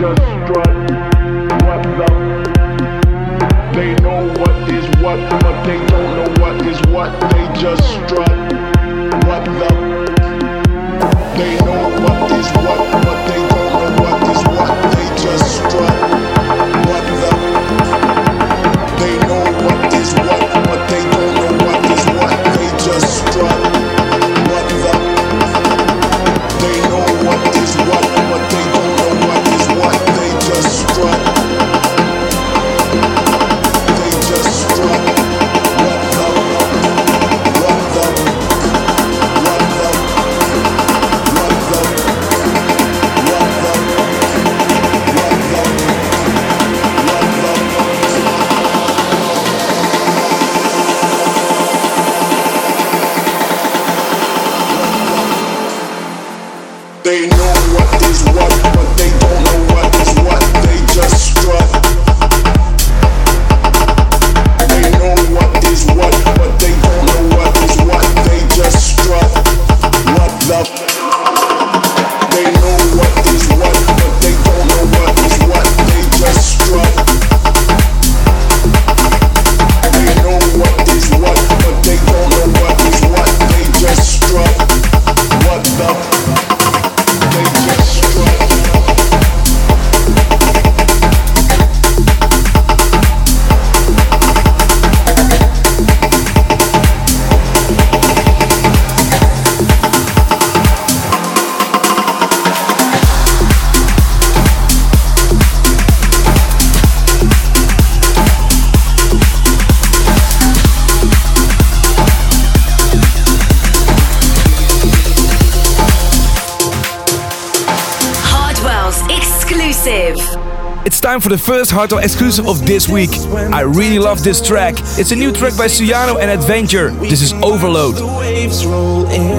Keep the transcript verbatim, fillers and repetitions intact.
just strut. What the? They know what is what, but they don't know what is what. They just strut. What the? They know what is what, but they don't know what is what. They just strut. What the? They know what is what, but they don't know what is what. They just strut. What the? They know what is what, but they don't know what is what. They just strut. They just strut. What the? What the? What the? What the? What the? What the? They know what is what, but they don't know what is what. They just strut. They know what is what, but they don't know what is what. They just strut. What the? They know what is what, but they don't know what is what. They just strut. They know what is what, but they don't know what is what. They just strut. What the? They just strut. Hardwell's exclusive. It's time for the first Hardwell exclusive of this week. I really love this track. It's a new track by Suyano and Adventure. This is Overload. The waves roll in.